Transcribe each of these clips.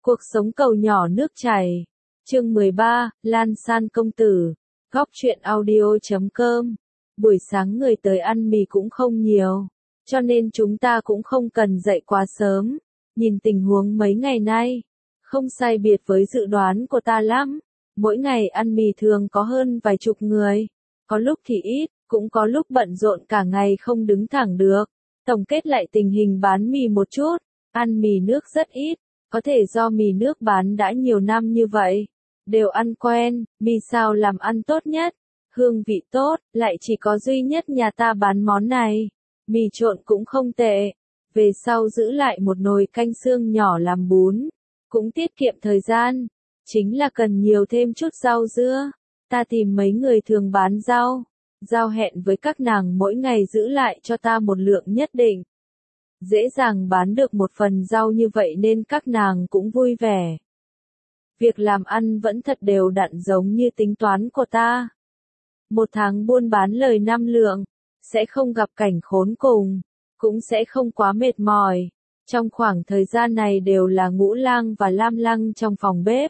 Cuộc sống cầu nhỏ nước chảy. Chương 13, Lan San công tử. Góc truyện audio.com. Buổi sáng người tới ăn mì cũng không nhiều, cho nên chúng ta cũng không cần dậy quá sớm. Nhìn tình huống mấy ngày nay, không sai biệt với dự đoán của ta lắm. Mỗi ngày ăn mì thường có hơn vài chục người, có lúc thì ít, cũng có lúc bận rộn cả ngày không đứng thẳng được. Tổng kết lại tình hình bán mì một chút, ăn mì nước rất ít, có thể do mì nước bán đã nhiều năm như vậy, đều ăn quen. Mì xào làm ăn tốt nhất, hương vị tốt, lại chỉ có duy nhất nhà ta bán món này. Mì trộn cũng không tệ, về sau giữ lại một nồi canh xương nhỏ làm bún, cũng tiết kiệm thời gian, chính là cần nhiều thêm chút rau dưa. Ta tìm mấy người thường bán rau, giao hẹn với các nàng mỗi ngày giữ lại cho ta một lượng nhất định. Dễ dàng bán được một phần rau như vậy nên các nàng cũng vui vẻ. Việc làm ăn vẫn thật đều đặn giống như tính toán của ta. Một tháng buôn bán lời 5 lượng, sẽ không gặp cảnh khốn cùng, cũng sẽ không quá mệt mỏi. Trong khoảng thời gian này đều là Ngũ Lang và Lam Lăng trong phòng bếp.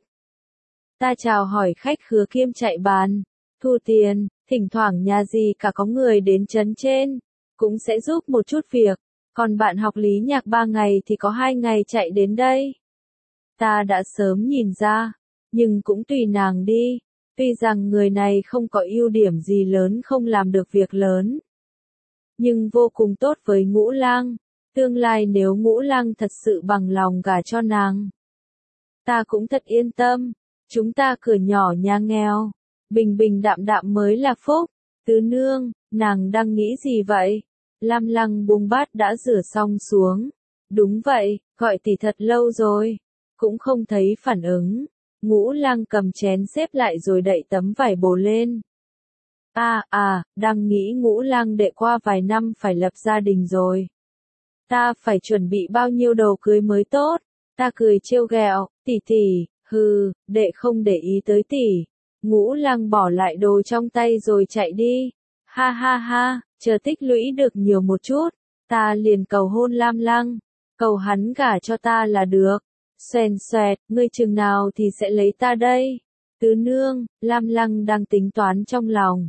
Ta chào hỏi khách khứa kiêm chạy bàn, thu tiền, thỉnh thoảng nhà gì cả có người đến trấn trên, cũng sẽ giúp một chút việc. Còn bạn học lý nhạc 3 ngày thì có 2 ngày chạy đến đây. Ta đã sớm nhìn ra, nhưng cũng tùy nàng đi. Tuy rằng người này không có ưu điểm gì lớn, không làm được việc lớn, nhưng vô cùng tốt với Ngũ Lang. Tương lai nếu Ngũ Lang thật sự bằng lòng gả cho nàng, ta cũng thật yên tâm. Chúng ta cửa nhỏ nhà nghèo, bình bình đạm đạm mới là phúc. Tứ nương, nàng đang nghĩ gì vậy? Lam Lăng buông bát đã rửa xong xuống. Đúng vậy, gọi tỷ thật lâu rồi, cũng không thấy phản ứng. Ngũ Lang cầm chén xếp lại rồi đậy tấm vải bồ lên. Đang nghĩ Ngũ Lang đệ qua vài năm phải lập gia đình rồi. Ta phải chuẩn bị bao nhiêu đồ cưới mới tốt? Ta cười trêu ghẹo, tỷ, đệ không để ý tới tỷ. Ngũ Lang bỏ lại đồ trong tay rồi chạy đi. Ha, chờ tích lũy được nhiều một chút, ta liền cầu hôn Lam Lăng, cầu hắn gả cho ta là được. Xoèn xoẹt, ngươi chừng nào thì sẽ lấy ta đây? Tứ nương, Lam Lăng đang tính toán trong lòng.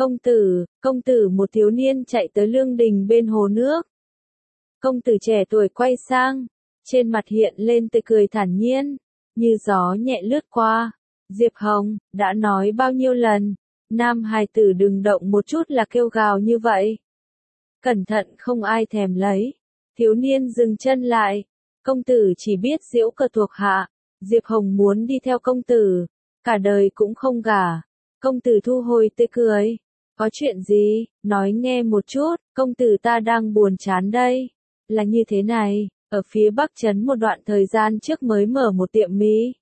Công tử, một thiếu niên chạy tới lương đình bên hồ nước. Công tử trẻ tuổi quay sang, trên mặt hiện lên tươi cười thản nhiên, như gió nhẹ lướt qua. Diệp Hồng, đã nói bao nhiêu lần, nam hài tử đừng động một chút là kêu gào như vậy. Cẩn thận không ai thèm lấy. Thiếu niên dừng chân lại. Công tử chỉ biết giễu cợt thuộc hạ. Diệp Hồng muốn đi theo công tử, cả đời cũng không gả. Công tử thu hồi tươi cười. Có chuyện gì, nói nghe một chút. Công tử ta đang buồn chán đây. Là như thế này, ở phía Bắc trấn một đoạn thời gian trước mới mở một tiệm mì.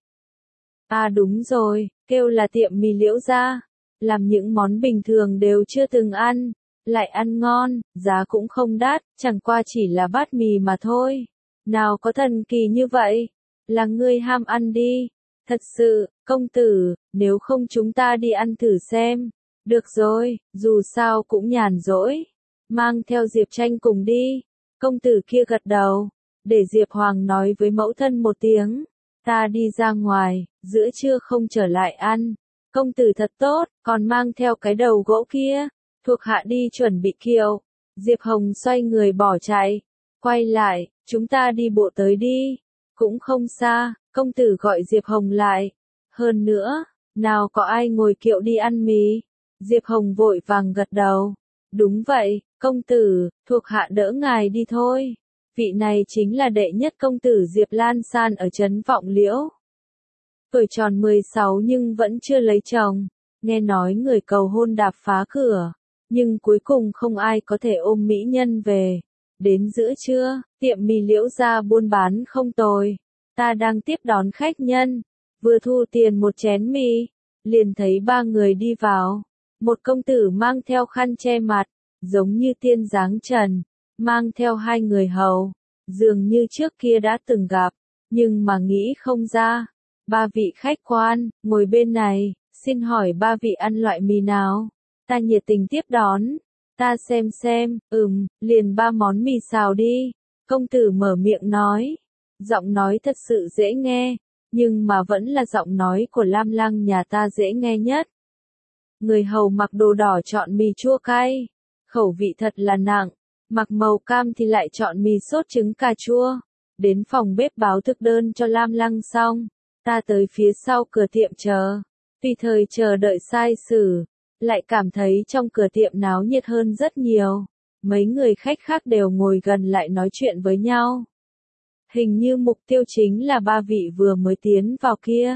Đúng rồi, kêu là tiệm mì Liễu gia. Làm những món bình thường đều chưa từng ăn, lại ăn ngon, giá cũng không đắt, chẳng qua chỉ là bát mì mà thôi. Nào có thần kỳ như vậy? Là ngươi ham ăn đi. Thật sự, công tử, nếu không chúng ta đi ăn thử xem. Được rồi, dù sao cũng nhàn rỗi. Mang theo Diệp Tranh cùng đi. Công tử kia gật đầu, để Diệp Hoàng nói với mẫu thân một tiếng. Ta đi ra ngoài, giữa trưa không trở lại ăn. Công tử thật tốt, còn mang theo cái đầu gỗ kia. Thuộc hạ đi chuẩn bị kiệu. Diệp Hồng xoay người bỏ chạy. Quay lại, chúng ta đi bộ tới đi. Cũng không xa, công tử gọi Diệp Hồng lại. Hơn nữa, nào có ai ngồi kiệu đi ăn mì. Diệp Hồng vội vàng gật đầu. Đúng vậy, công tử, thuộc hạ đỡ ngài đi thôi. Vị này chính là đệ nhất công tử Diệp Lan San ở trấn Vọng Liễu. Tuổi tròn 16 nhưng vẫn chưa lấy chồng. Nghe nói người cầu hôn đạp phá cửa, nhưng cuối cùng không ai có thể ôm mỹ nhân về. Đến giữa trưa, tiệm mì Liễu gia buôn bán không tồi. Ta đang tiếp đón khách nhân, vừa thu tiền một chén mì, liền thấy 3 người đi vào. Một công tử mang theo khăn che mặt, giống như tiên dáng trần, mang theo 2 người hầu, dường như trước kia đã từng gặp, nhưng mà nghĩ không ra. 3 vị khách quan, ngồi bên này, xin hỏi 3 vị ăn loại mì nào? Ta nhiệt tình tiếp đón. Ta xem, liền 3 món mì xào đi. Công tử mở miệng nói. Giọng nói thật sự dễ nghe, nhưng mà vẫn là giọng nói của Lam Lăng nhà ta dễ nghe nhất. Người hầu mặc đồ đỏ chọn mì chua cay, khẩu vị thật là nặng, mặc màu cam thì lại chọn mì sốt trứng cà chua. Đến phòng bếp báo thực đơn cho Lam Lăng xong, ta tới phía sau cửa tiệm chờ, tùy thời chờ đợi sai sử, lại cảm thấy trong cửa tiệm náo nhiệt hơn rất nhiều. Mấy người khách khác đều ngồi gần lại nói chuyện với nhau. Hình như mục tiêu chính là ba vị vừa mới tiến vào kia.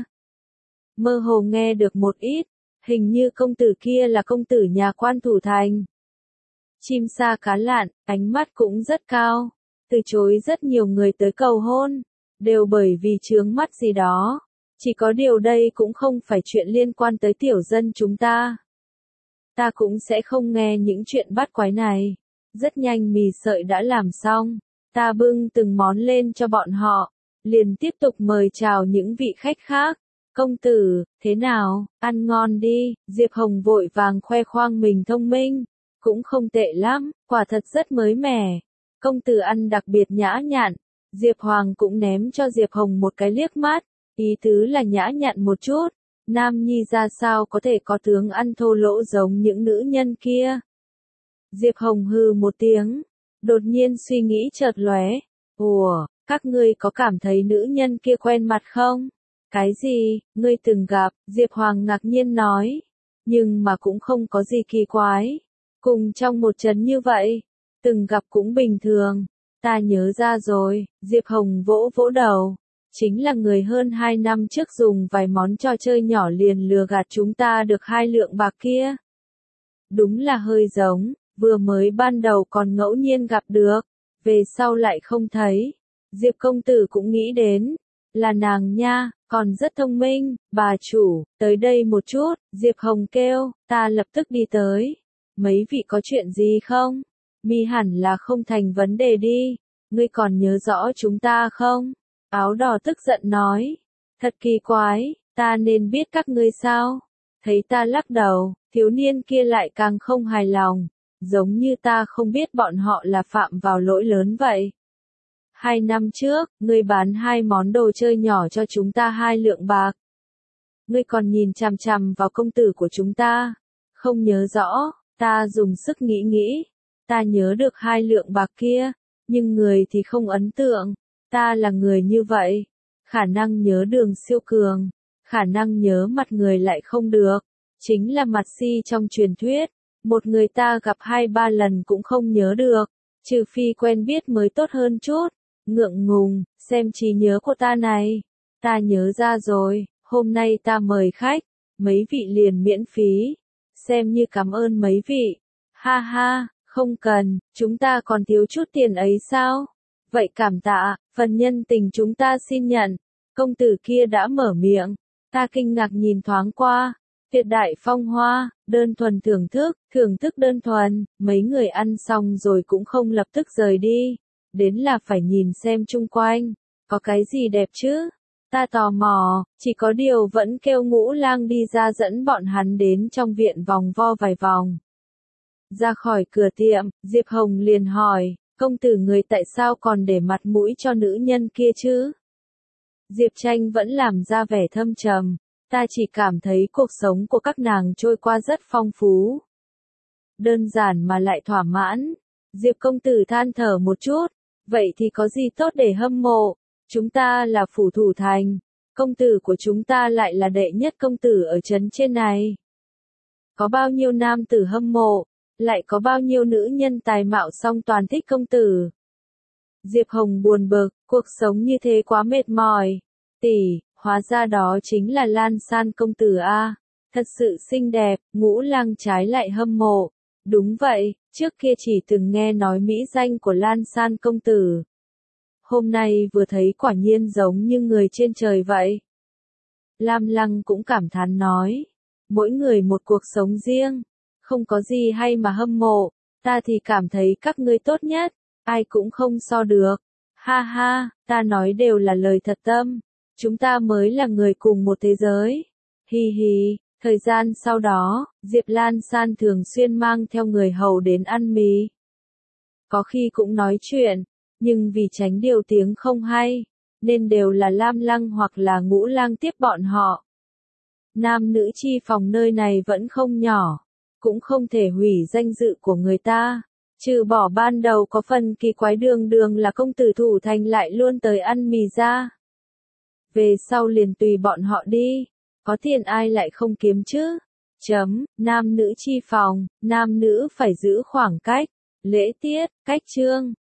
Mơ hồ nghe được một ít, hình như công tử kia là công tử nhà quan thủ thành. Chim sa cá lặn, ánh mắt cũng rất cao, từ chối rất nhiều người tới cầu hôn, đều bởi vì chướng mắt gì đó. Chỉ có điều đây cũng không phải chuyện liên quan tới tiểu dân chúng ta. Ta cũng sẽ không nghe những chuyện bắt quái này. Rất nhanh mì sợi đã làm xong, ta bưng từng món lên cho bọn họ, liền tiếp tục mời chào những vị khách khác. Công tử, thế nào, ăn ngon đi, Diệp Hồng vội vàng khoe khoang mình thông minh, cũng không tệ lắm, quả thật rất mới mẻ. Công tử ăn đặc biệt nhã nhặn, Diệp Hoàng cũng ném cho Diệp Hồng một cái liếc mắt, ý tứ là nhã nhặn một chút, Nam Nhi ra sao có thể có tướng ăn thô lỗ giống những nữ nhân kia. Diệp Hồng hừ một tiếng, đột nhiên suy nghĩ chợt lóe, ủa, các ngươi có cảm thấy nữ nhân kia quen mặt không? Cái gì, ngươi từng gặp, Diệp Hoàng ngạc nhiên nói, nhưng mà cũng không có gì kỳ quái, cùng trong một trấn như vậy, từng gặp cũng bình thường, ta nhớ ra rồi, Diệp Hồng vỗ vỗ đầu, chính là người hơn 2 năm trước dùng vài món trò chơi nhỏ liền lừa gạt chúng ta được 2 lượng bạc kia. Đúng là hơi giống. Vừa mới ban đầu còn ngẫu nhiên gặp được, về sau lại không thấy. Diệp công tử cũng nghĩ đến, là nàng nha, còn rất thông minh, bà chủ, tới đây một chút, Diệp Hồng kêu, ta lập tức đi tới. Mấy vị có chuyện gì không? Mi hẳn là không thành vấn đề đi, ngươi còn nhớ rõ chúng ta không? Áo đỏ tức giận nói, thật kỳ quái, ta nên biết các ngươi sao? Thấy ta lắc đầu, thiếu niên kia lại càng không hài lòng. Giống như ta không biết bọn họ là phạm vào lỗi lớn vậy. 2 năm trước, ngươi bán 2 món đồ chơi nhỏ cho chúng ta 2 lượng bạc. Ngươi còn nhìn chằm chằm vào công tử của chúng ta. Không nhớ rõ, ta dùng sức nghĩ. Ta nhớ được 2 lượng bạc kia, nhưng người thì không ấn tượng. Ta là người như vậy. Khả năng nhớ đường siêu cường, khả năng nhớ mặt người lại không được. Chính là mặt si trong truyền thuyết. Một người ta gặp 2-3 lần cũng không nhớ được, trừ phi quen biết mới tốt hơn chút. Ngượng ngùng, xem trí nhớ của ta này. Ta nhớ ra rồi, hôm nay ta mời khách, mấy vị liền miễn phí. Xem như cảm ơn mấy vị. Ha ha, không cần, chúng ta còn thiếu chút tiền ấy sao? Vậy cảm tạ, phần nhân tình chúng ta xin nhận. Công tử kia đã mở miệng, ta kinh ngạc nhìn thoáng qua. Tuyệt đại phong hoa, đơn thuần thưởng thức đơn thuần, mấy người ăn xong rồi cũng không lập tức rời đi, đến là phải nhìn xem chung quanh, có cái gì đẹp chứ? Ta tò mò, chỉ có điều vẫn kêu Ngũ Lang đi ra dẫn bọn hắn đến trong viện vòng vo vài vòng. Ra khỏi cửa tiệm, Diệp Hồng liền hỏi, công tử người tại sao còn để mặt mũi cho nữ nhân kia chứ? Diệp Tranh vẫn làm ra vẻ thâm trầm. Ta chỉ cảm thấy cuộc sống của các nàng trôi qua rất phong phú. Đơn giản mà lại thỏa mãn. Diệp công tử than thở một chút. Vậy thì có gì tốt để hâm mộ? Chúng ta là phủ thủ thành. Công tử của chúng ta lại là đệ nhất công tử ở trấn trên này. Có bao nhiêu nam tử hâm mộ? Lại có bao nhiêu nữ nhân tài mạo song toàn thích công tử? Diệp Hồng buồn bực, cuộc sống như thế quá mệt mỏi. Tỷ. Hóa ra đó chính là Lan San công tử a, thật sự xinh đẹp, Ngũ Lang trái lại hâm mộ. Đúng vậy, trước kia chỉ từng nghe nói mỹ danh của Lan San công tử. Hôm nay vừa thấy quả nhiên giống như người trên trời vậy. Lam Lăng cũng cảm thán nói, mỗi người một cuộc sống riêng, không có gì hay mà hâm mộ, ta thì cảm thấy các ngươi tốt nhất, ai cũng không so được. Ha ha, ta nói đều là lời thật tâm. Chúng ta mới là người cùng một thế giới. Hi hi, thời gian sau đó, Diệp Lan San thường xuyên mang theo người hầu đến ăn mì. Có khi cũng nói chuyện, nhưng vì tránh điều tiếng không hay, nên đều là Lam Lăng hoặc là Ngũ Lang tiếp bọn họ. Nam nữ chi phòng nơi này vẫn không nhỏ, cũng không thể hủy danh dự của người ta. Trừ bỏ ban đầu có phần kỳ quái đường đường là công tử Thủ Thành lại luôn tới ăn mì ra. Về sau liền tùy bọn họ đi, có tiền ai lại không kiếm chứ. Nam nữ chi phòng, nam nữ phải giữ khoảng cách, lễ tiết, cách chương.